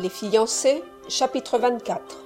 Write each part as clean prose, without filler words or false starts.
Les fiancés, chapitre 24.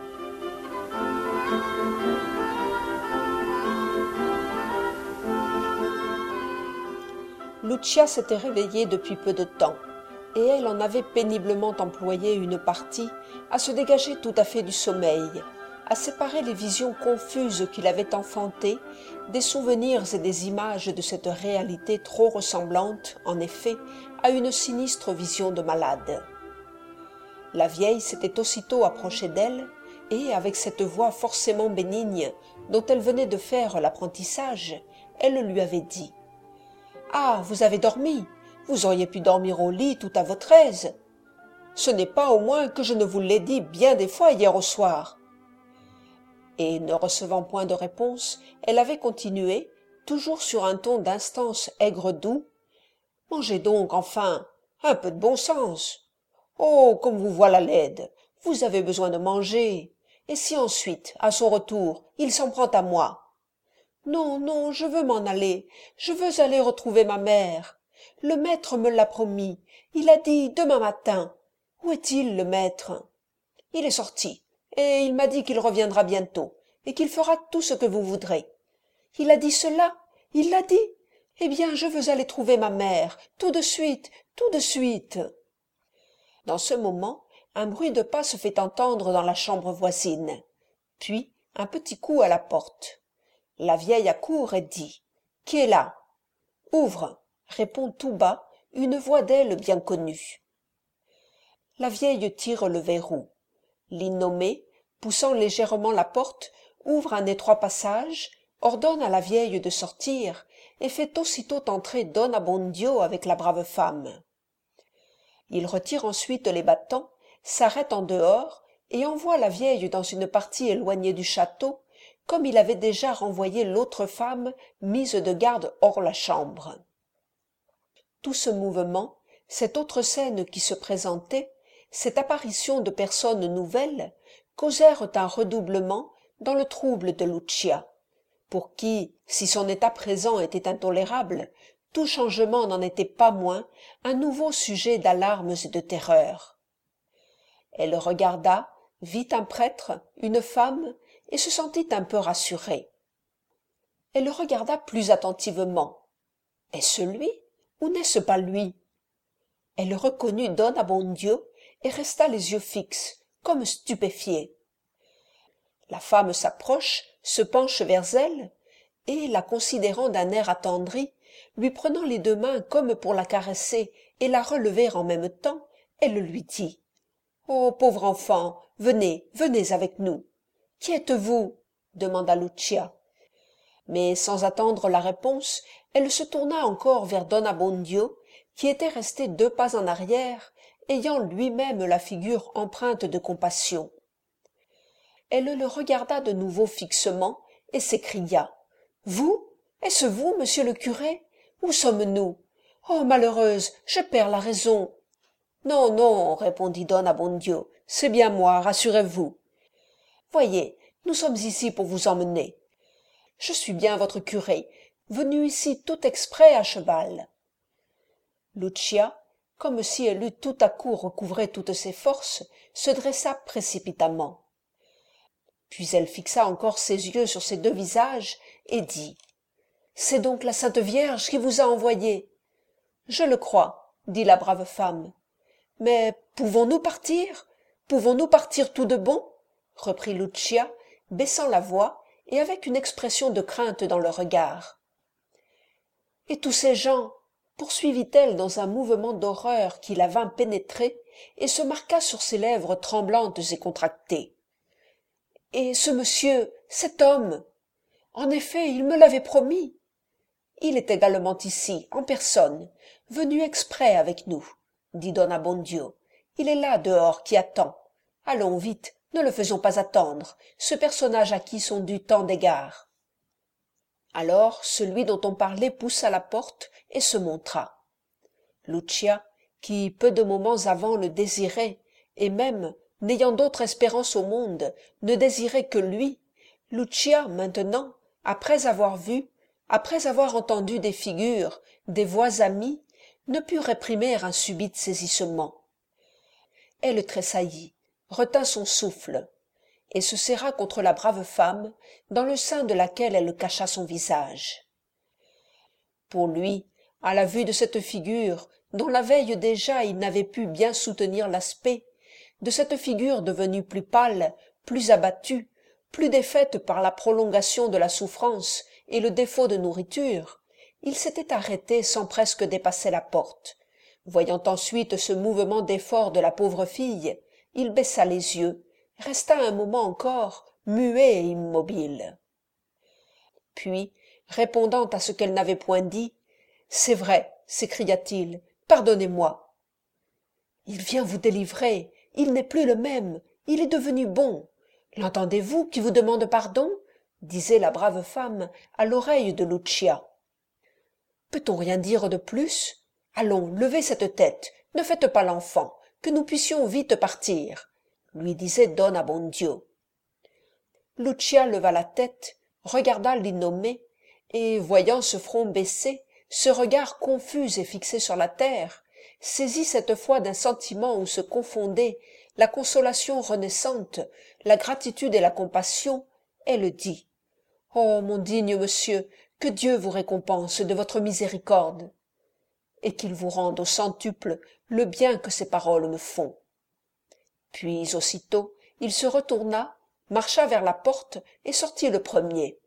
Lucia s'était réveillée depuis peu de temps, et elle en avait péniblement employé une partie à se dégager tout à fait du sommeil, à séparer les visions confuses qu'il avait enfantées des souvenirs et des images de cette réalité trop ressemblante, en effet, à une sinistre vision de malade. La vieille s'était aussitôt approchée d'elle, et, avec cette voix forcément bénigne dont elle venait de faire l'apprentissage, elle lui avait dit « Ah, vous avez dormi, vous auriez pu dormir au lit tout à votre aise. Ce n'est pas au moins que je ne vous l'ai dit bien des fois hier au soir. » Et, ne recevant point de réponse, elle avait continué, toujours sur un ton d'instance aigre-doux. « Mangez donc, enfin, un peu de bon sens. Oh, comme vous voilà laide, vous avez besoin de manger. Et si ensuite, à son retour, il s'en prend à moi? Non, non, je veux m'en aller, je veux aller retrouver ma mère. Le maître me l'a promis, il a dit demain matin. Où est-il, le maître? Il est sorti, et il m'a dit qu'il reviendra bientôt, et qu'il fera tout ce que vous voudrez. Il a dit cela, il l'a dit. Eh bien, je veux aller trouver ma mère, tout de suite, tout de suite. Dans ce moment, un bruit de pas se fait entendre dans la chambre voisine. Puis, un petit coup à la porte. La vieille accourt et dit « Qui est là ?»« Ouvre !» répond tout bas une voix d'elle bien connue. La vieille tire le verrou. L'innommé, poussant légèrement la porte, ouvre un étroit passage, ordonne à la vieille de sortir et fait aussitôt entrer Don Abbondio avec la brave femme. Il retire ensuite les battants, s'arrête en dehors et envoie la vieille dans une partie éloignée du château, comme il avait déjà renvoyé l'autre femme mise de garde hors la chambre. Tout ce mouvement, cette autre scène qui se présentait, cette apparition de personnes nouvelles, causèrent un redoublement dans le trouble de Lucia, pour qui, si son état présent était intolérable, tout changement n'en était pas moins un nouveau sujet d'alarmes et de terreur. Elle regarda, vit un prêtre, une femme, et se sentit un peu rassurée. Elle le regarda plus attentivement. Est-ce lui ou n'est-ce pas lui? Elle reconnut Don Abbondio et resta les yeux fixes, comme stupéfiée. La femme s'approche, se penche vers elle, et, la considérant d'un air attendri, lui prenant les deux mains comme pour la caresser et la relever en même temps, elle lui dit « Oh, pauvre enfant, venez, venez avec nous. »« Qui êtes-vous » demanda Lucia. Mais sans attendre la réponse, elle se tourna encore vers Don Abbondio, qui était resté 2 pas en arrière, ayant lui-même la figure empreinte de compassion. Elle le regarda de nouveau fixement et s'écria « Vous? Est-ce vous, monsieur le curé? Où sommes-nous? Oh, malheureuse, je perds la raison. »« Non, non, répondit Don Abbondio, c'est bien moi, rassurez-vous. Voyez, nous sommes ici pour vous emmener. Je suis bien votre curé, venu ici tout exprès à cheval. » Lucia, comme si elle eût tout à coup recouvré toutes ses forces, se dressa précipitamment. Puis elle fixa encore ses yeux sur ces 2 visages et dit « C'est donc la Sainte Vierge qui vous a envoyé. »« Je le crois, » dit la brave femme. « Mais pouvons-nous partir? Pouvons-nous partir tout de bon ?» reprit Lucia, baissant la voix et avec une expression de crainte dans le regard. « Et tous ces gens ?» poursuivit-elle dans un mouvement d'horreur qui la vint pénétrer et se marqua sur ses lèvres tremblantes et contractées. « Et ce monsieur, cet homme, en effet, il me l'avait promis. Il est également ici, en personne, venu exprès avec nous, dit Don Abbondio. Il est là, dehors, qui attend. Allons vite, ne le faisons pas attendre, ce personnage à qui sont dus tant d'égards. » Alors celui dont on parlait poussa la porte et se montra. Lucia, qui peu de moments avant le désirait, et même, n'ayant d'autre espérance au monde, ne désirait que lui, Lucia, maintenant, après avoir vu, après avoir entendu des figures, des voix amies, ne put réprimer un subit saisissement. Elle tressaillit, retint son souffle, et se serra contre la brave femme, dans le sein de laquelle elle cacha son visage. Pour lui, à la vue de cette figure, dont la veille déjà il n'avait pu bien soutenir l'aspect, de cette figure devenue plus pâle, plus abattue, plus défaite par la prolongation de la souffrance et le défaut de nourriture, il s'était arrêté sans presque dépasser la porte. Voyant ensuite ce mouvement d'effort de la pauvre fille, il baissa les yeux, resta un moment encore muet et immobile. Puis, répondant à ce qu'elle n'avait point dit, « C'est vrai, s'écria-t-il, pardonnez-moi. »« Il vient vous délivrer, il n'est plus le même, il est devenu bon. L'entendez-vous qui vous demande pardon ?» disait la brave femme à l'oreille de Lucia. « Peut-on rien dire de plus ? Allons, levez cette tête, ne faites pas l'enfant, que nous puissions vite partir, » lui disait Don Abbondio. Lucia leva la tête, regarda l'innommé, et, voyant ce front baissé, ce regard confus et fixé sur la terre, saisie cette fois d'un sentiment où se confondaient la consolation renaissante, la gratitude et la compassion, elle dit « Oh, mon digne monsieur, que Dieu vous récompense de votre miséricorde, et qu'il vous rende au centuple le bien que ces paroles me font. » Puis aussitôt il se retourna, marcha vers la porte et sortit le premier.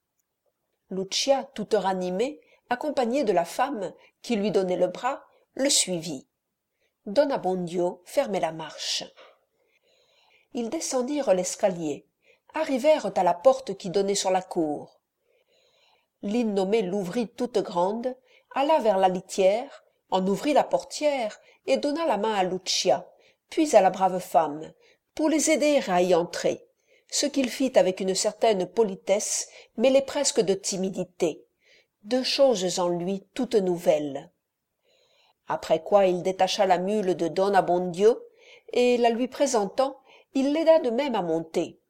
Lucia, toute ranimée, accompagnée de la femme qui lui donnait le bras, le suivit. Don Abbondio fermait la marche. Ils descendirent l'escalier, arrivèrent à la porte qui donnait sur la cour. L'innommée l'ouvrit toute grande, alla vers la litière, en ouvrit la portière et donna la main à Lucia, puis à la brave femme, pour les aider à y entrer, ce qu'il fit avec une certaine politesse mêlée presque de timidité, deux choses en lui toutes nouvelles. Après quoi il détacha la mule de Don Abbondio, et, la lui présentant, il l'aida de même à monter.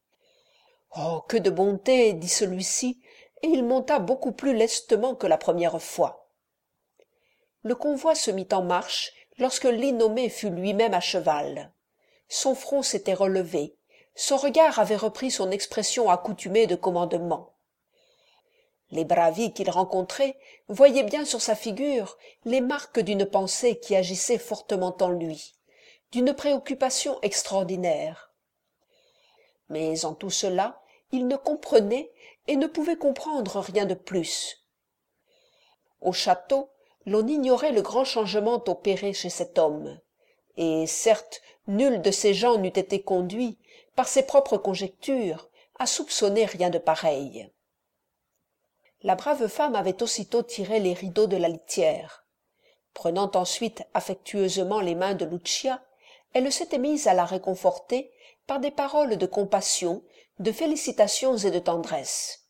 « Oh, que de bonté !» dit celui-ci, et il monta beaucoup plus lestement que la première fois. Le convoi se mit en marche lorsque l'innommé fut lui-même à cheval. Son front s'était relevé, son regard avait repris son expression accoutumée de commandement. Les bravi qu'il rencontrait voyaient bien sur sa figure les marques d'une pensée qui agissait fortement en lui, d'une préoccupation extraordinaire. Mais en tout cela, il ne comprenait et ne pouvait comprendre rien de plus. Au château, l'on ignorait le grand changement opéré chez cet homme, et certes nul de ces gens n'eût été conduit, par ses propres conjectures, à soupçonner rien de pareil. La brave femme avait aussitôt tiré les rideaux de la litière. Prenant ensuite affectueusement les mains de Lucia, elle s'était mise à la réconforter par des paroles de compassion, de félicitations et de tendresse.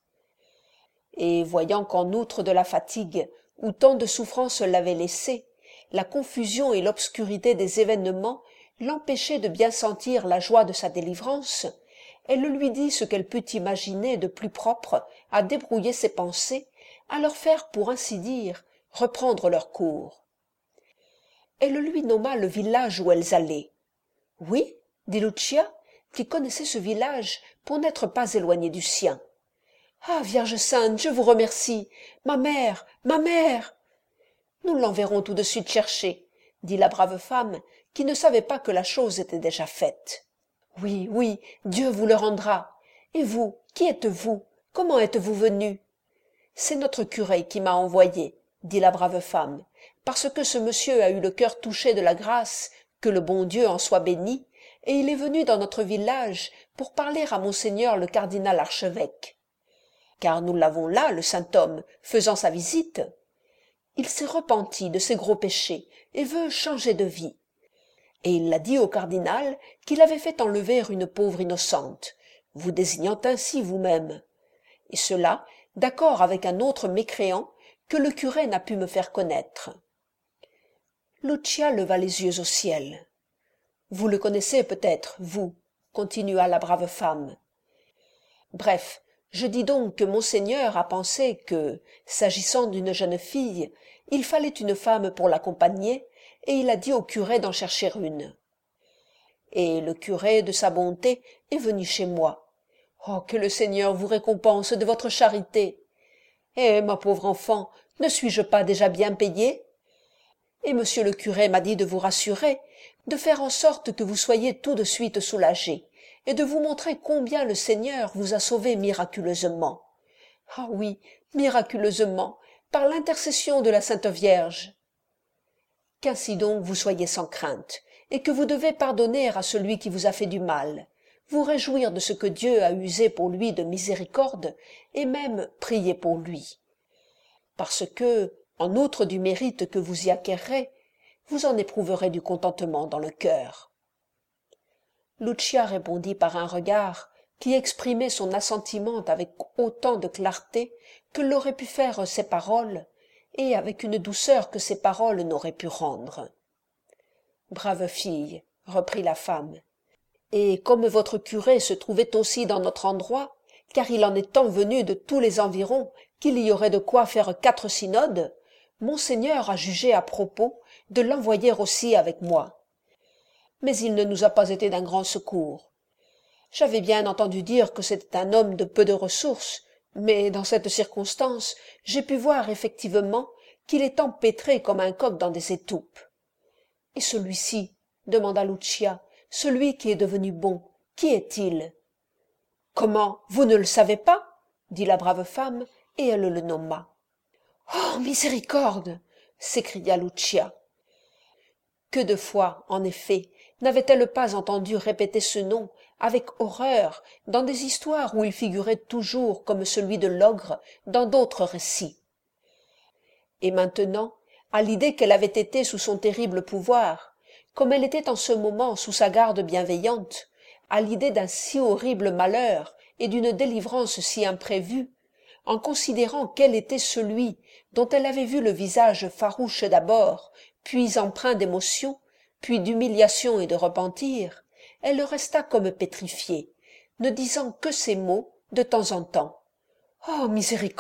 Et voyant qu'en outre de la fatigue, où tant de souffrances l'avaient laissée, la confusion et l'obscurité des événements l'empêchaient de bien sentir la joie de sa délivrance, elle lui dit ce qu'elle put imaginer de plus propre à débrouiller ses pensées, à leur faire, pour ainsi dire, reprendre leur cours. Elle lui nomma le village où elles allaient. « Oui, » dit Lucia, qui connaissait ce village pour n'être pas éloignée du sien. « Ah, Vierge Sainte, je vous remercie. Ma mère, ma mère !»« Nous l'enverrons tout de suite chercher, » dit la brave femme, qui ne savait pas que la chose était déjà faite. « Oui, oui, Dieu vous le rendra. Et vous, qui êtes-vous? Comment êtes-vous venu ?»« C'est notre curé qui m'a envoyé, » dit la brave femme, « parce que ce monsieur a eu le cœur touché de la grâce, que le bon Dieu en soit béni, et il est venu dans notre village pour parler à monseigneur le cardinal archevêque. Car nous l'avons là, le saint homme, faisant sa visite. Il s'est repenti de ses gros péchés et veut changer de vie. Et il l'a dit au cardinal qu'il avait fait enlever une pauvre innocente, vous désignant ainsi vous-même. Et cela, d'accord avec un autre mécréant que le curé n'a pu me faire connaître. » Lucia leva les yeux au ciel. « Vous le connaissez peut-être, vous, » continua la brave femme. « Bref, je dis donc que monseigneur a pensé que, s'agissant d'une jeune fille, il fallait une femme pour l'accompagner, et il a dit au curé d'en chercher une. et le curé, de sa bonté, est venu chez moi. Oh, que le Seigneur vous récompense de votre charité. Eh, ma pauvre enfant, ne suis-je pas déjà bien payée? Et monsieur le curé m'a dit de vous rassurer, de faire en sorte que vous soyez tout de suite soulagée, et de vous montrer combien le Seigneur vous a sauvé miraculeusement. Ah oui, miraculeusement, par l'intercession de la Sainte Vierge. Qu'ainsi donc vous soyez sans crainte, et que vous devez pardonner à celui qui vous a fait du mal, vous réjouir de ce que Dieu a usé pour lui de miséricorde, et même prier pour lui. Parce que, en outre du mérite que vous y acquerrez, vous en éprouverez du contentement dans le cœur. Lucia répondit par un regard qui exprimait son assentiment avec autant de clarté que l'auraient pu faire ses paroles, et avec une douceur que ses paroles n'auraient pu rendre. « Brave fille, reprit la femme, et comme votre curé se trouvait aussi dans notre endroit, car il en est tant venu de tous les environs qu'il y aurait de quoi faire 4 synodes, Monseigneur a jugé à propos de l'envoyer aussi avec moi. Mais il ne nous a pas été d'un grand secours. J'avais bien entendu dire que c'était un homme de peu de ressources, mais dans cette circonstance, j'ai pu voir effectivement qu'il est empêtré comme un coq dans des étoupes. Et celui-ci, demanda Lucia, celui qui est devenu bon, qui est-il? Comment, vous ne le savez pas? Dit la brave femme, et elle le nomma. Oh, miséricorde! S'écria Lucia. Que de fois, en effet, n'avait-elle pas entendu répéter ce nom avec horreur dans des histoires où il figurait toujours comme celui de l'ogre dans d'autres récits. Et maintenant, à l'idée qu'elle avait été sous son terrible pouvoir, comme elle était en ce moment sous sa garde bienveillante, à l'idée d'un si horrible malheur et d'une délivrance si imprévue, en considérant quel était celui dont elle avait vu le visage farouche d'abord, puis empreint d'émotion, puis d'humiliation et de repentir, elle resta comme pétrifiée, ne disant que ces mots de temps en temps. « Oh, miséricorde !»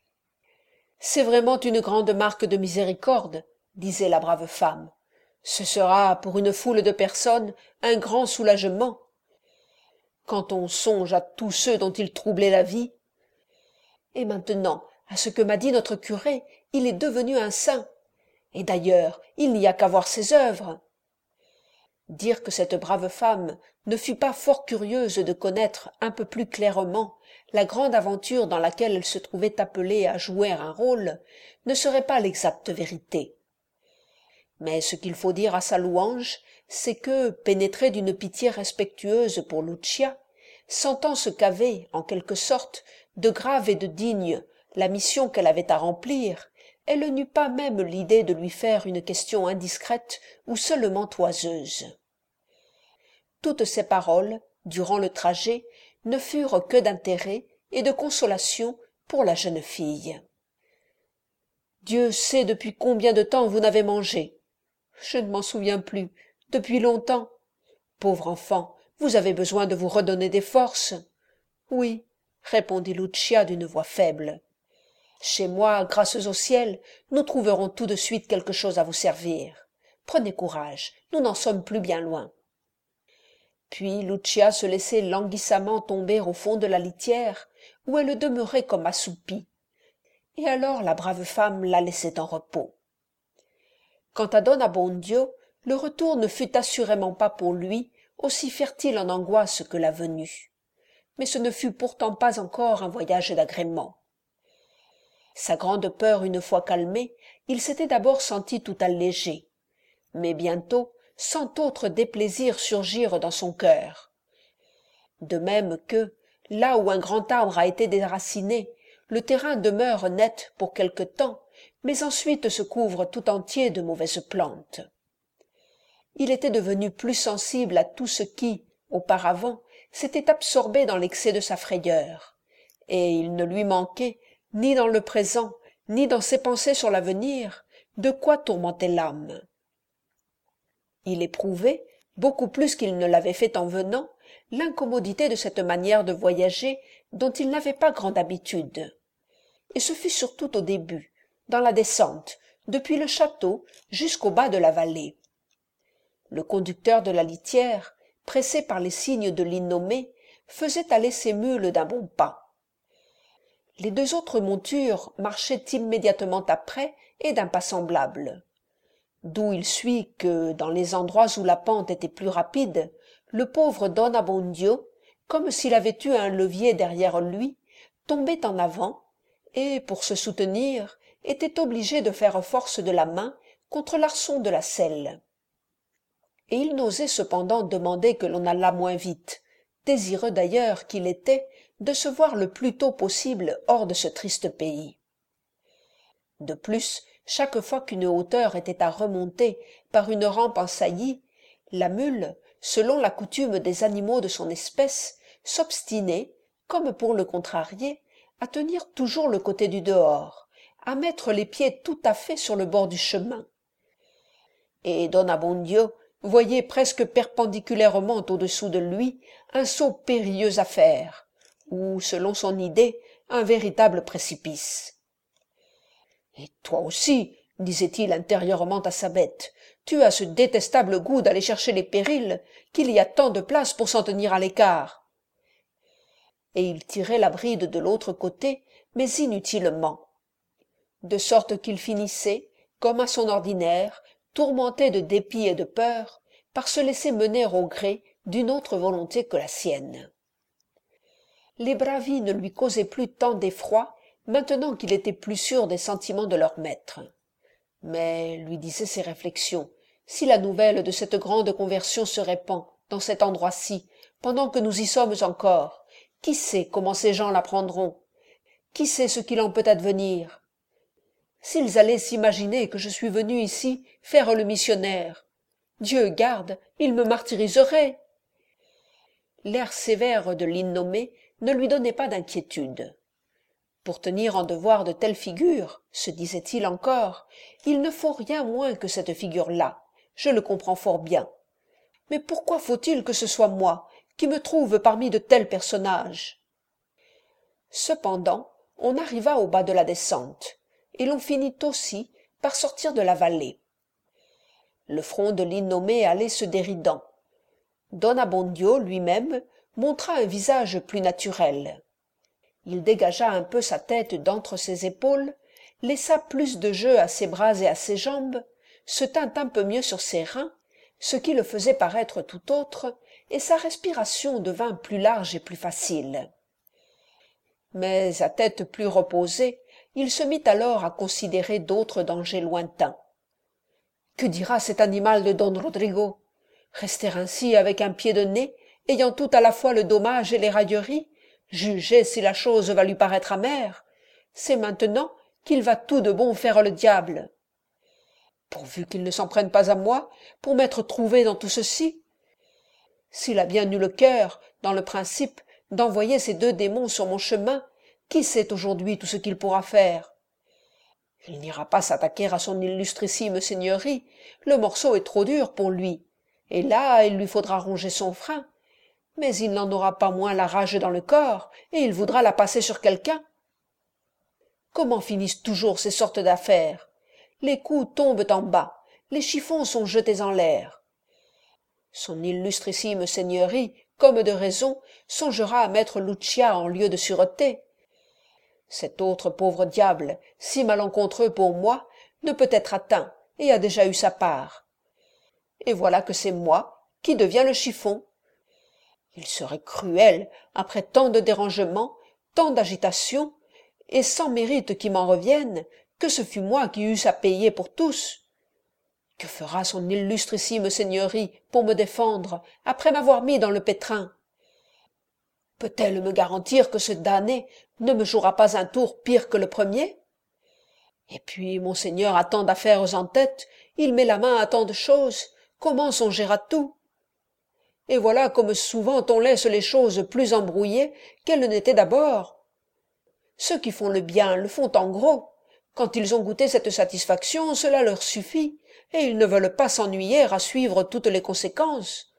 « C'est vraiment une grande marque de miséricorde, » disait la brave femme. « Ce sera, pour une foule de personnes, un grand soulagement. Quand on songe à tous ceux dont il troublait la vie. Et maintenant, à ce que m'a dit notre curé, il est devenu un saint. Et d'ailleurs, il n'y a qu'à voir ses œuvres. » Dire que cette brave femme ne fut pas fort curieuse de connaître un peu plus clairement la grande aventure dans laquelle elle se trouvait appelée à jouer un rôle ne serait pas l'exacte vérité. Mais ce qu'il faut dire à sa louange, c'est que, pénétrée d'une pitié respectueuse pour Lucia, sentant ce qu'avait, en quelque sorte, de grave et de digne la mission qu'elle avait à remplir, elle n'eut pas même l'idée de lui faire une question indiscrète ou seulement oiseuse. Toutes ces paroles, durant le trajet, ne furent que d'intérêt et de consolation pour la jeune fille. « Dieu sait depuis combien de temps vous n'avez mangé. Je ne m'en souviens plus, depuis longtemps. Pauvre enfant, vous avez besoin de vous redonner des forces. »« Oui, » répondit Lucia d'une voix faible. « Chez moi, grâce au ciel, nous trouverons tout de suite quelque chose à vous servir. Prenez courage, nous n'en sommes plus bien loin. » Puis Lucia se laissait languissamment tomber au fond de la litière, où elle demeurait comme assoupie. Et alors la brave femme la laissait en repos. Quant à Don Abbondio, le retour ne fut assurément pas pour lui aussi fertile en angoisse que la venue. Mais ce ne fut pourtant pas encore un voyage d'agrément. Sa grande peur une fois calmée, il s'était d'abord senti tout allégé. Mais bientôt, cent autres déplaisirs surgirent dans son cœur. De même que, là où un grand arbre a été déraciné, le terrain demeure net pour quelque temps, mais ensuite se couvre tout entier de mauvaises plantes. Il était devenu plus sensible à tout ce qui, auparavant, s'était absorbé dans l'excès de sa frayeur, et il ne lui manquait, ni dans le présent, ni dans ses pensées sur l'avenir, de quoi tourmenter l'âme. Il éprouvait, beaucoup plus qu'il ne l'avait fait en venant, l'incommodité de cette manière de voyager dont il n'avait pas grande habitude. Et ce fut surtout au début, dans la descente, depuis le château jusqu'au bas de la vallée. Le conducteur de la litière, pressé par les signes de l'innommé, faisait aller ses mules d'un bon pas. Les deux autres montures marchaient immédiatement après et d'un pas semblable. D'où il suit que, dans les endroits où la pente était plus rapide, le pauvre Don Abbondio, comme s'il avait eu un levier derrière lui, tombait en avant, et, pour se soutenir, était obligé de faire force de la main contre l'arçon de la selle. Et il n'osait cependant demander que l'on allât moins vite, désireux d'ailleurs qu'il était de se voir le plus tôt possible hors de ce triste pays. De plus, chaque fois qu'une hauteur était à remonter par une rampe en saillie, la mule, selon la coutume des animaux de son espèce, s'obstinait, comme pour le contrarier, à tenir toujours le côté du dehors, à mettre les pieds tout à fait sur le bord du chemin. Et Don Abbondio voyait presque perpendiculairement au-dessous de lui un saut périlleux à faire, ou, selon son idée, un véritable précipice. « Et toi aussi, disait-il intérieurement à sa bête, tu as ce détestable goût d'aller chercher les périls, qu'il y a tant de place pour s'en tenir à l'écart. » Et il tirait la bride de l'autre côté, mais inutilement. De sorte qu'il finissait, comme à son ordinaire, tourmenté de dépit et de peur, par se laisser mener au gré d'une autre volonté que la sienne. Les bravi ne lui causaient plus tant d'effroi, maintenant qu'il était plus sûr des sentiments de leur maître. Mais, lui disaient ses réflexions, si la nouvelle de cette grande conversion se répand dans cet endroit-ci, pendant que nous y sommes encore, qui sait comment ces gens la prendront? Qui sait ce qu'il en peut advenir? S'ils allaient s'imaginer que je suis venu ici faire le missionnaire, Dieu garde, ils me martyriseraient. L'air sévère de l'innommé ne lui donnait pas d'inquiétude. Pour tenir en devoir de telles figures, se disait-il encore, il ne faut rien moins que cette figure-là, je le comprends fort bien. Mais pourquoi faut-il que ce soit moi qui me trouve parmi de tels personnages? Cependant, on arriva au bas de la descente, et l'on finit aussi par sortir de la vallée. Le front de l'innommé allait se déridant. Don Abbondio lui-même montra un visage plus naturel. Il dégagea un peu sa tête d'entre ses épaules, laissa plus de jeu à ses bras et à ses jambes, se tint un peu mieux sur ses reins, ce qui le faisait paraître tout autre, et sa respiration devint plus large et plus facile. Mais à tête plus reposée, il se mit alors à considérer d'autres dangers lointains. Que dira cet animal de Don Rodrigo? Rester ainsi avec un pied de nez, ayant tout à la fois le dommage et les railleries, jugez si la chose va lui paraître amère. C'est maintenant qu'il va tout de bon faire le diable. Pourvu qu'il ne s'en prenne pas à moi, pour m'être trouvé dans tout ceci. S'il a bien eu le cœur, dans le principe, d'envoyer ces deux démons sur mon chemin, qui sait aujourd'hui tout ce qu'il pourra faire? Il n'ira pas s'attaquer à son illustrissime seigneurie, le morceau est trop dur pour lui, et là il lui faudra ronger son frein, mais il n'en aura pas moins la rage dans le corps, et il voudra la passer sur quelqu'un. Comment finissent toujours ces sortes d'affaires? Les coups tombent en bas, les chiffons sont jetés en l'air. Son illustrissime seigneurie, comme de raison, songera à mettre Lucia en lieu de sûreté. Cet autre pauvre diable, si malencontreux pour moi, ne peut être atteint, et a déjà eu sa part. Et voilà que c'est moi qui deviens le chiffon. Il serait cruel, après tant de dérangements, tant d'agitation, et sans mérite qui m'en revienne, que ce fût moi qui eusse à payer pour tous. Que fera son illustrissime seigneurie pour me défendre, après m'avoir mis dans le pétrin? Peut-elle me garantir que ce damné ne me jouera pas un tour pire que le premier? Et puis, monseigneur a tant d'affaires en tête, il met la main à tant de choses, comment songer à tout? Et voilà comme souvent on laisse les choses plus embrouillées qu'elles n'étaient d'abord. Ceux qui font le bien le font en gros. Quand ils ont goûté cette satisfaction, cela leur suffit, et ils ne veulent pas s'ennuyer à suivre toutes les conséquences.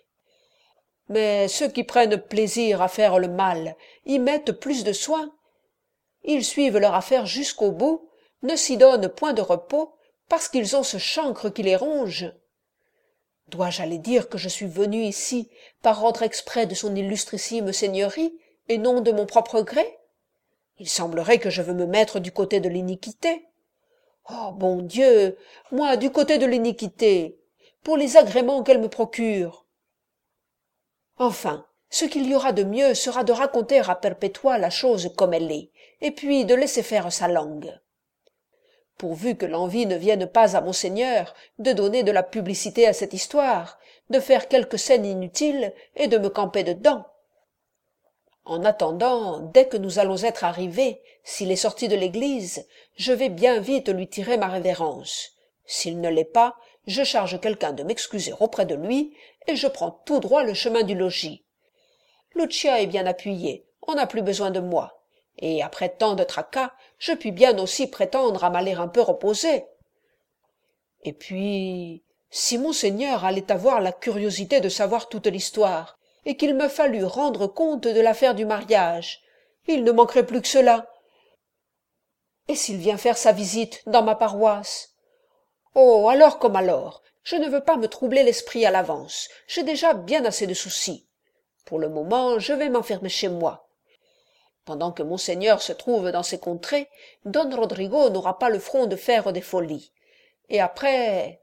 Mais ceux qui prennent plaisir à faire le mal y mettent plus de soin. Ils suivent leur affaire jusqu'au bout, ne s'y donnent point de repos, parce qu'ils ont ce chancre qui les ronge. Dois-je aller dire que je suis venu ici par ordre exprès de son illustrissime seigneurie, et non de mon propre gré? Il semblerait que je veux me mettre du côté de l'iniquité. Oh, bon Dieu, moi, du côté de l'iniquité, pour les agréments qu'elle me procure. Enfin, ce qu'il y aura de mieux sera de raconter à Perpétua la chose comme elle est, et puis de laisser faire sa langue. Pourvu que l'envie ne vienne pas à monseigneur de donner de la publicité à cette histoire, de faire quelque scène inutile et de me camper dedans. En attendant, dès que nous allons être arrivés, s'il est sorti de l'église, je vais bien vite lui tirer ma révérence. S'il ne l'est pas, je charge quelqu'un de m'excuser auprès de lui, et je prends tout droit le chemin du logis. Lucia est bien appuyée, on n'a plus besoin de moi, et après tant de tracas, je puis bien aussi prétendre à m'aller un peu reposer. Et puis, si monseigneur allait avoir la curiosité de savoir toute l'histoire, et qu'il me fallut rendre compte de l'affaire du mariage, il ne manquerait plus que cela. Et s'il vient faire sa visite dans ma paroisse? Oh, alors comme alors, je ne veux pas me troubler l'esprit à l'avance, j'ai déjà bien assez de soucis. Pour le moment, je vais m'enfermer chez moi. Pendant que monseigneur se trouve dans ces contrées, don Rodrigo n'aura pas le front de faire des folies. Et après...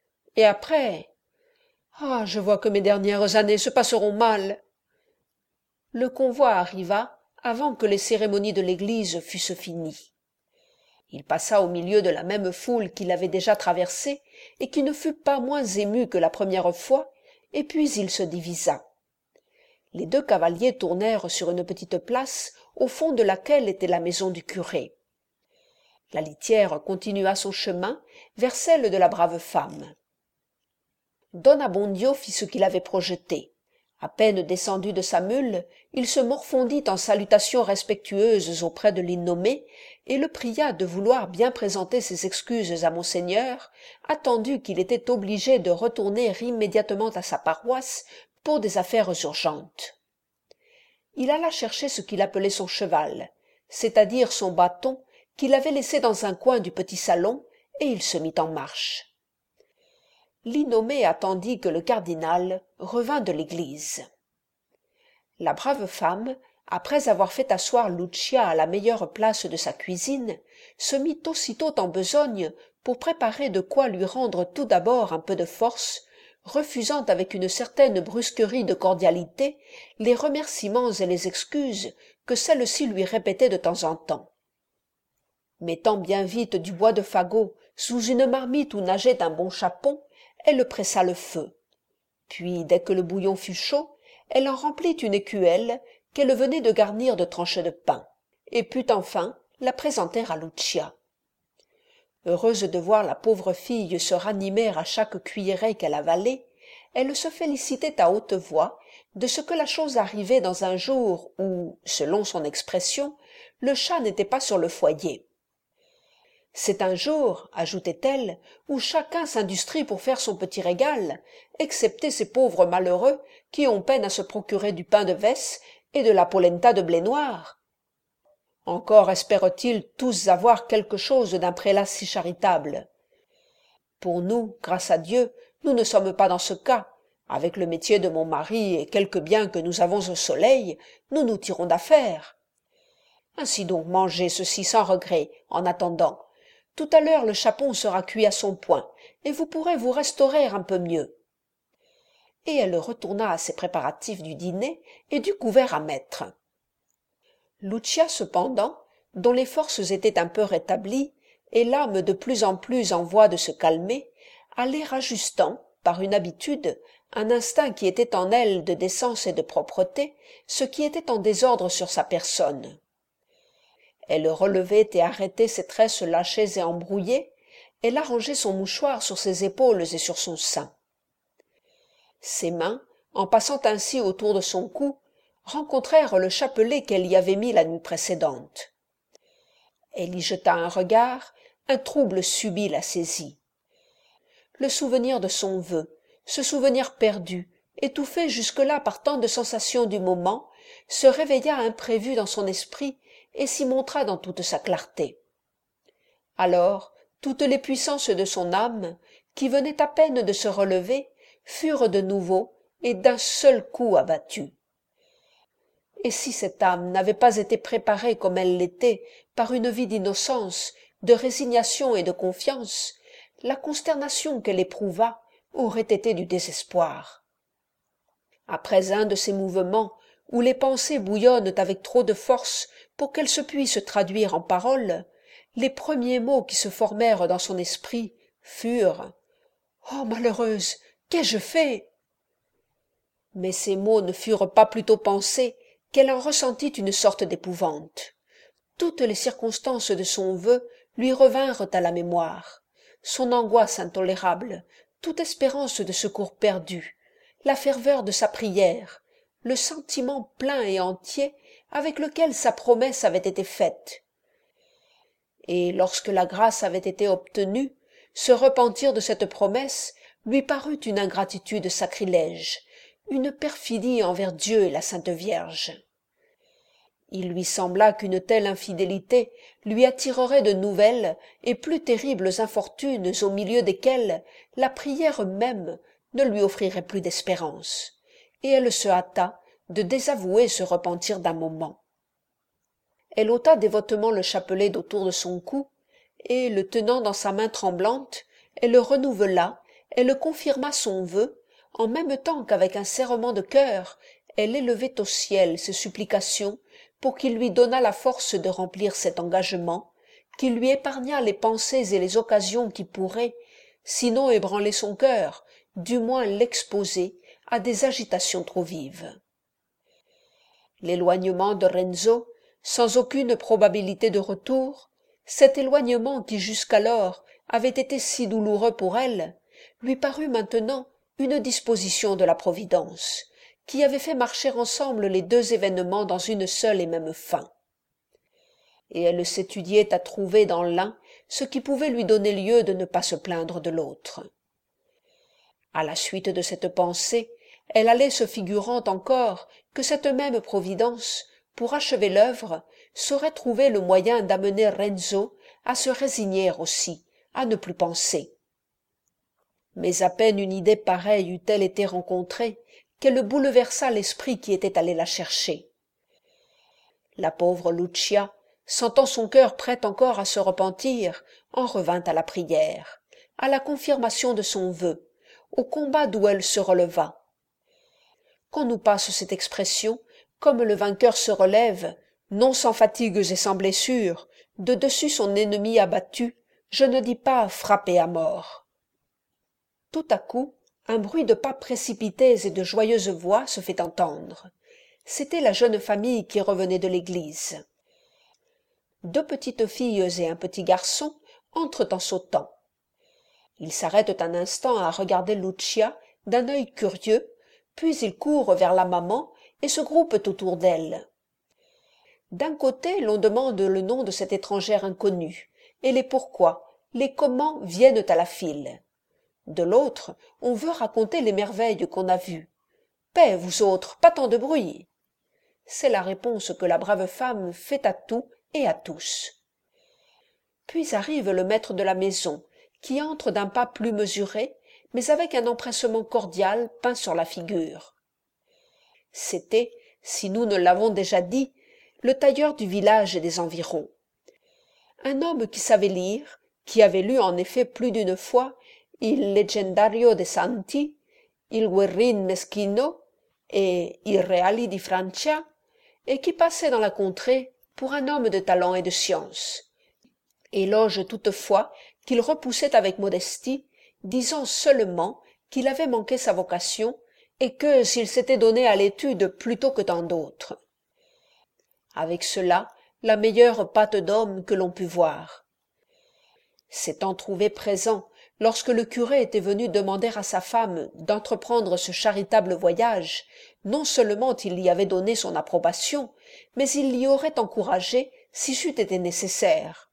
Ah, je vois que mes dernières années se passeront mal. Le convoi arriva avant que les cérémonies de l'église fussent finies. Il passa au milieu de la même foule qu'il avait déjà traversée et qui ne fut pas moins émue que la première fois, et puis il se divisa. Les deux cavaliers tournèrent sur une petite place au fond de laquelle était la maison du curé. La litière continua son chemin vers celle de la brave femme. Don Abbondio fit ce qu'il avait projeté. À peine descendu de sa mule, il se morfondit en salutations respectueuses auprès de l'innommé et le pria de vouloir bien présenter ses excuses à monseigneur, attendu qu'il était obligé de retourner immédiatement à sa paroisse pour des affaires urgentes. Il alla chercher ce qu'il appelait son cheval, c'est-à-dire son bâton qu'il avait laissé dans un coin du petit salon, et il se mit en marche. L'innommé attendit que le cardinal revînt de l'église. La brave femme, après avoir fait asseoir Lucia à la meilleure place de sa cuisine, se mit aussitôt en besogne pour préparer de quoi lui rendre tout d'abord un peu de force, refusant avec une certaine brusquerie de cordialité les remerciements et les excuses que celle-ci lui répétait de temps en temps. Mettant bien vite du bois de fagot sous une marmite où nageait un bon chapon, elle pressa le feu. Puis, dès que le bouillon fut chaud, elle en remplit une écuelle qu'elle venait de garnir de tranches de pain, et put enfin la présenter à Lucia. Heureuse de voir la pauvre fille se ranimer à chaque cuillerée qu'elle avalait, elle se félicitait à haute voix de ce que la chose arrivait dans un jour où, selon son expression, le chat n'était pas sur le foyer. C'est un jour, ajoutait-elle, où chacun s'industrie pour faire son petit régal, excepté ces pauvres malheureux qui ont peine à se procurer du pain de vesse et de la polenta de blé noir. Encore espèrent-ils tous avoir quelque chose d'un prélat si charitable. Pour nous, grâce à Dieu, nous ne sommes pas dans ce cas. Avec le métier de mon mari et quelques biens que nous avons au soleil, nous nous tirons d'affaire. Ainsi donc mangez ceci sans regret, en attendant. Tout à l'heure le chapon sera cuit à son point, et vous pourrez vous restaurer un peu mieux. Et elle retourna à ses préparatifs du dîner et du couvert à mettre. Lucia, cependant, dont les forces étaient un peu rétablies, et l'âme de plus en plus en voie de se calmer, allait rajustant, par une habitude, un instinct qui était en elle de décence et de propreté, ce qui était en désordre sur sa personne. Elle relevait et arrêtait ses tresses lâchées et embrouillées, elle arrangeait son mouchoir sur ses épaules et sur son sein. Ses mains, en passant ainsi autour de son cou, rencontrèrent le chapelet qu'elle y avait mis la nuit précédente. Elle y jeta un regard, un trouble subit la saisit. Le souvenir de son vœu, ce souvenir perdu, étouffé jusque-là par tant de sensations du moment, se réveilla imprévu dans son esprit et s'y montra dans toute sa clarté. Alors, toutes les puissances de son âme, qui venaient à peine de se relever, furent de nouveau et d'un seul coup abattus. Et si cette âme n'avait pas été préparée comme elle l'était par une vie d'innocence, de résignation et de confiance, la consternation qu'elle éprouva aurait été du désespoir. Après un de ces mouvements où les pensées bouillonnent avec trop de force pour qu'elles se puissent traduire en paroles, les premiers mots qui se formèrent dans son esprit furent « Oh, malheureuse, qu'ai-je fait ?» Mais ces mots ne furent pas plutôt pensés qu'elle en ressentit une sorte d'épouvante. Toutes les circonstances de son vœu lui revinrent à la mémoire. Son angoisse intolérable, toute espérance de secours perdue, la ferveur de sa prière, le sentiment plein et entier avec lequel sa promesse avait été faite. Et lorsque la grâce avait été obtenue, se repentir de cette promesse lui parut une ingratitude sacrilège, une perfidie envers Dieu et la Sainte Vierge. Il lui sembla qu'une telle infidélité lui attirerait de nouvelles et plus terribles infortunes au milieu desquelles la prière même ne lui offrirait plus d'espérance, et elle se hâta de désavouer ce repentir d'un moment. Elle ôta dévotement le chapelet d'autour de son cou, et, le tenant dans sa main tremblante, elle le renouvela, elle confirma son vœu, en même temps qu'avec un serrement de cœur, elle élevait au ciel ses supplications pour qu'il lui donnât la force de remplir cet engagement, qu'il lui épargnât les pensées et les occasions qui pourraient, sinon ébranler son cœur, du moins l'exposer à des agitations trop vives. L'éloignement de Renzo, sans aucune probabilité de retour, cet éloignement qui jusqu'alors avait été si douloureux pour elle, lui parut maintenant une disposition de la Providence, qui avait fait marcher ensemble les deux événements dans une seule et même fin. Et elle s'étudiait à trouver dans l'un ce qui pouvait lui donner lieu de ne pas se plaindre de l'autre. À la suite de cette pensée, elle allait se figurant encore que cette même Providence, pour achever l'œuvre, saurait trouver le moyen d'amener Renzo à se résigner aussi, à ne plus penser. Mais à peine une idée pareille eut-elle été rencontrée qu'elle bouleversa l'esprit qui était allé la chercher. La pauvre Lucia, sentant son cœur prêt encore à se repentir, en revint à la prière, à la confirmation de son vœu, au combat d'où elle se releva. Qu'on nous passe cette expression, comme le vainqueur se relève, non sans fatigues et sans blessures, de dessus son ennemi abattu, je ne dis pas frappé à mort. Tout à coup, un bruit de pas précipités et de joyeuses voix se fait entendre. C'était la jeune famille qui revenait de l'église. Deux petites filles et un petit garçon entrent en sautant. Ils s'arrêtent un instant à regarder Lucia d'un œil curieux, puis ils courent vers la maman et se groupent autour d'elle. D'un côté, l'on demande le nom de cette étrangère inconnue, et les pourquoi, les comment viennent à la file. De l'autre, on veut raconter les merveilles qu'on a vues. « Paix, vous autres, pas tant de bruit !» C'est la réponse que la brave femme fait à tout et à tous. Puis arrive le maître de la maison, qui entre d'un pas plus mesuré, mais avec un empressement cordial peint sur la figure. C'était, si nous ne l'avons déjà dit, le tailleur du village et des environs. Un homme qui savait lire, qui avait lu en effet plus d'une fois Il Leggendario de Santi, Il Guerrin Meschino et I Reali di Francia, et qui passait dans la contrée pour un homme de talent et de science. Éloge toutefois qu'il repoussait avec modestie, disant seulement qu'il avait manqué sa vocation et que s'il s'était donné à l'étude plutôt que tant d'autres. Avec cela, la meilleure pâte d'homme que l'on pût voir. S'étant trouvé présent lorsque le curé était venu demander à sa femme d'entreprendre ce charitable voyage, non seulement il y avait donné son approbation, mais il l'y aurait encouragé si c'eût été nécessaire.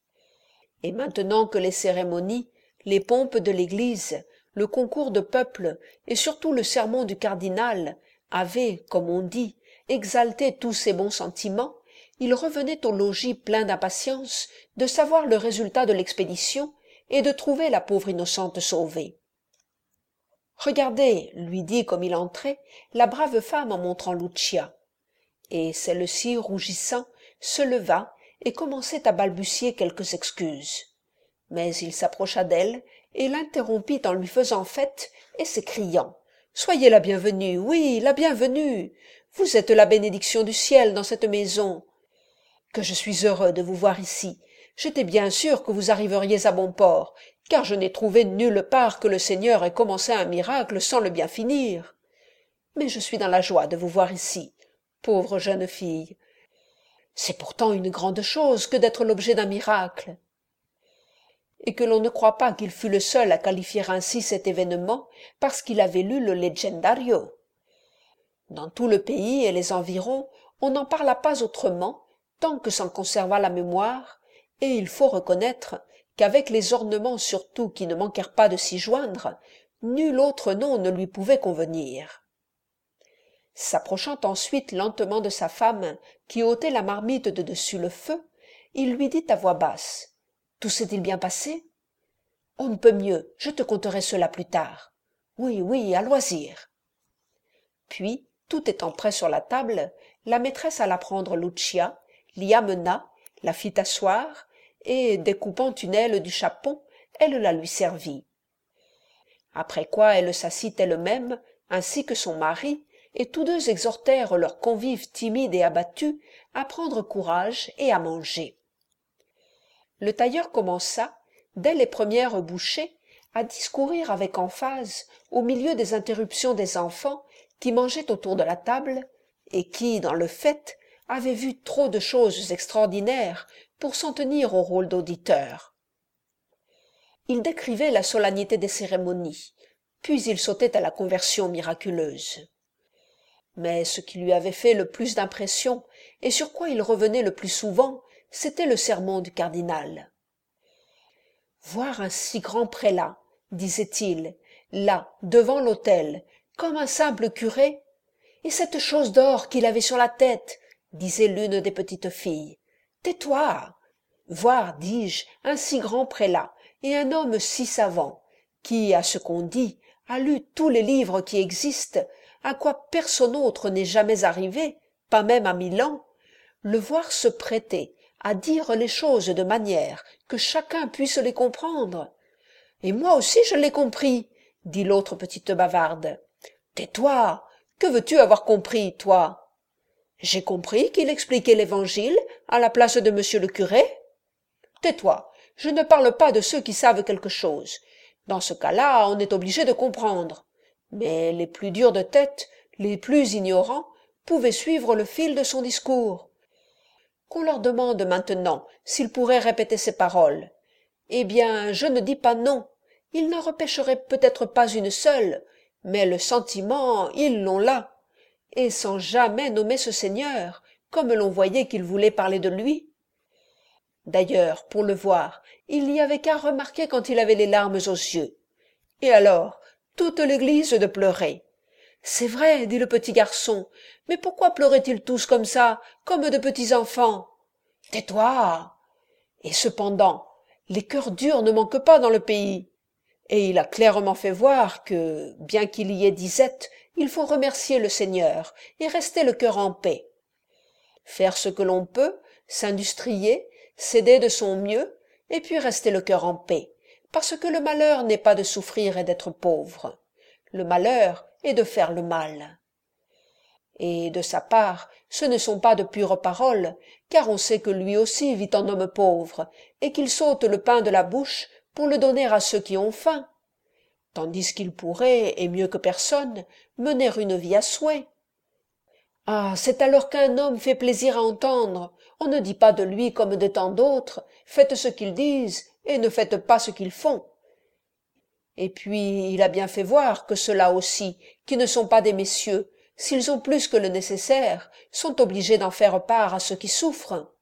Et maintenant que les cérémonies, les pompes de l'église, le concours de peuple et surtout le sermon du cardinal avaient, comme on dit, exalté tous ses bons sentiments, il revenait au logis plein d'impatience de savoir le résultat de l'expédition et de trouver la pauvre innocente sauvée. Regardez, lui dit comme il entrait la brave femme en montrant Lucia. Et celle-ci, rougissant, se leva et commençait à balbutier quelques excuses. Mais il s'approcha d'elle et l'interrompit en lui faisant fête et s'écriant « Soyez la bienvenue, oui, la bienvenue. Vous êtes la bénédiction du ciel dans cette maison. Que je suis heureux de vous voir ici. J'étais bien sûr que vous arriveriez à bon port, car je n'ai trouvé nulle part que le Seigneur ait commencé un miracle sans le bien finir. Mais je suis dans la joie de vous voir ici, pauvre jeune fille. C'est pourtant une grande chose que d'être l'objet d'un miracle. » Et que l'on ne croit pas qu'il fût le seul à qualifier ainsi cet événement parce qu'il avait lu le Leggendario. Dans tout le pays et les environs, on n'en parla pas autrement, tant que s'en conserva la mémoire, et il faut reconnaître qu'avec les ornements surtout qui ne manquèrent pas de s'y joindre, nul autre nom ne lui pouvait convenir. S'approchant ensuite lentement de sa femme, qui ôtait la marmite de dessus le feu, il lui dit à voix basse « Tout s'est-il bien passé ?»« On ne peut mieux, je te conterai cela plus tard. »« Oui, oui, à loisir. » Puis, tout étant prêt sur la table, la maîtresse alla prendre Lucia, l'y amena, la fit asseoir, et, découpant une aile du chapon, elle la lui servit. Après quoi elle s'assit elle-même, ainsi que son mari, et tous deux exhortèrent leurs convives timides et abattus à prendre courage et à manger. Le tailleur commença, dès les premières bouchées, à discourir avec emphase, au milieu des interruptions des enfants, qui mangeaient autour de la table, et qui, dans le fait, avaient vu trop de choses extraordinaires pour s'en tenir au rôle d'auditeur. Il décrivait la solennité des cérémonies, puis il sautait à la conversion miraculeuse. Mais ce qui lui avait fait le plus d'impression, et sur quoi il revenait le plus souvent, c'était le sermon du cardinal. « Voir un si grand prélat, disait-il, là, devant l'autel, comme un simple curé, et cette chose d'or qu'il avait sur la tête, disait l'une des petites filles. Tais-toi! Voir, dis-je, un si grand prélat, et un homme si savant, qui, à ce qu'on dit, a lu tous les livres qui existent, à quoi personne autre n'est jamais arrivé, pas même à Milan, le voir se prêter à dire les choses de manière que chacun puisse les comprendre. Et moi aussi je l'ai compris, dit l'autre petite bavarde. Tais-toi, que veux-tu avoir compris, toi? J'ai compris qu'il expliquait l'Évangile à la place de monsieur le curé. Tais-toi, je ne parle pas de ceux qui savent quelque chose. Dans ce cas-là, on est obligé de comprendre. Mais les plus durs de tête, les plus ignorants, pouvaient suivre le fil de son discours. Qu'on leur demande maintenant s'ils pourraient répéter ces paroles. Eh bien, je ne dis pas non. Ils n'en repêcheraient peut-être pas une seule, mais le sentiment, ils l'ont là. Et sans jamais nommer ce Seigneur, comme l'on voyait qu'ils voulaient parler de lui. D'ailleurs, pour le voir, il n'y avait qu'à remarquer quand il avait les larmes aux yeux. Et alors, toute l'église de pleurer. C'est vrai, dit le petit garçon, mais pourquoi pleuraient-ils tous comme ça, comme de petits enfants? Tais-toi! Et cependant, les cœurs durs ne manquent pas dans le pays. Et il a clairement fait voir que, bien qu'il y ait disette, il faut remercier le Seigneur et rester le cœur en paix. Faire ce que l'on peut, s'industrier, s'aider de son mieux, et puis rester le cœur en paix, parce que le malheur n'est pas de souffrir et d'être pauvre. Le malheur est de faire le mal. Et de sa part, ce ne sont pas de pures paroles, car on sait que lui aussi vit en homme pauvre, et qu'il saute le pain de la bouche pour le donner à ceux qui ont faim, tandis qu'il pourrait, et mieux que personne, mener une vie à souhait. Ah, c'est alors qu'un homme fait plaisir à entendre. On ne dit pas de lui comme de tant d'autres, faites ce qu'ils disent, et ne faites pas ce qu'ils font. Et puis il a bien fait voir que ceux-là aussi, qui ne sont pas des messieurs, s'ils ont plus que le nécessaire, sont obligés d'en faire part à ceux qui souffrent.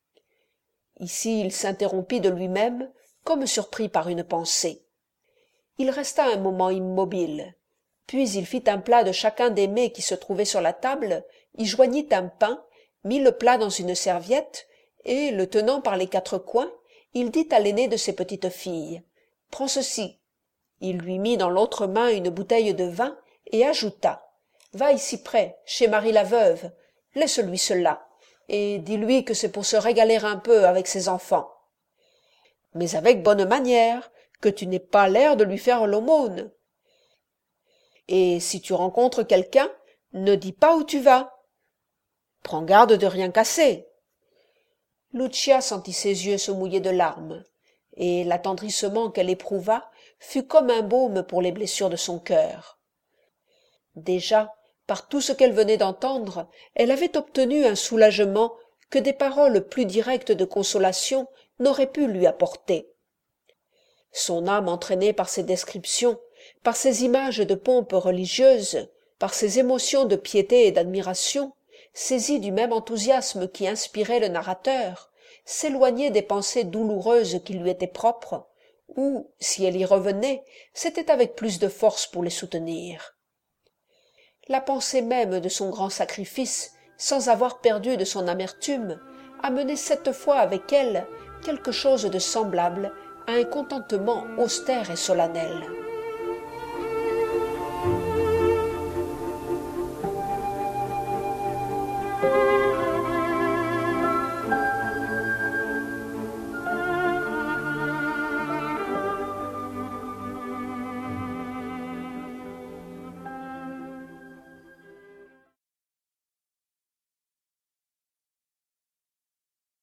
Ici il s'interrompit de lui-même, comme surpris par une pensée. Il resta un moment immobile, puis il fit un plat de chacun des mets qui se trouvaient sur la table, y joignit un pain, mit le plat dans une serviette, et, le tenant par les quatre coins, il dit à l'aînée de ses petites filles « Prends ceci ». Il lui mit dans l'autre main une bouteille de vin et ajouta « Va ici près, chez Marie la veuve, laisse-lui cela, et dis-lui que c'est pour se régaler un peu avec ses enfants. Mais avec bonne manière, que tu n'aies pas l'air de lui faire l'aumône. Et si tu rencontres quelqu'un, ne dis pas où tu vas. Prends garde de rien casser. » Lucia sentit ses yeux se mouiller de larmes, et l'attendrissement qu'elle éprouva fut comme un baume pour les blessures de son cœur. Déjà, par tout ce qu'elle venait d'entendre, elle avait obtenu un soulagement que des paroles plus directes de consolation n'auraient pu lui apporter. Son âme entraînée par ces descriptions, par ces images de pompe religieuse, par ces émotions de piété et d'admiration, saisie du même enthousiasme qui inspirait le narrateur, s'éloignait des pensées douloureuses qui lui étaient propres, ou, si elle y revenait, c'était avec plus de force pour les soutenir. La pensée même de son grand sacrifice, sans avoir perdu de son amertume, amenait cette fois avec elle quelque chose de semblable à un contentement austère et solennel.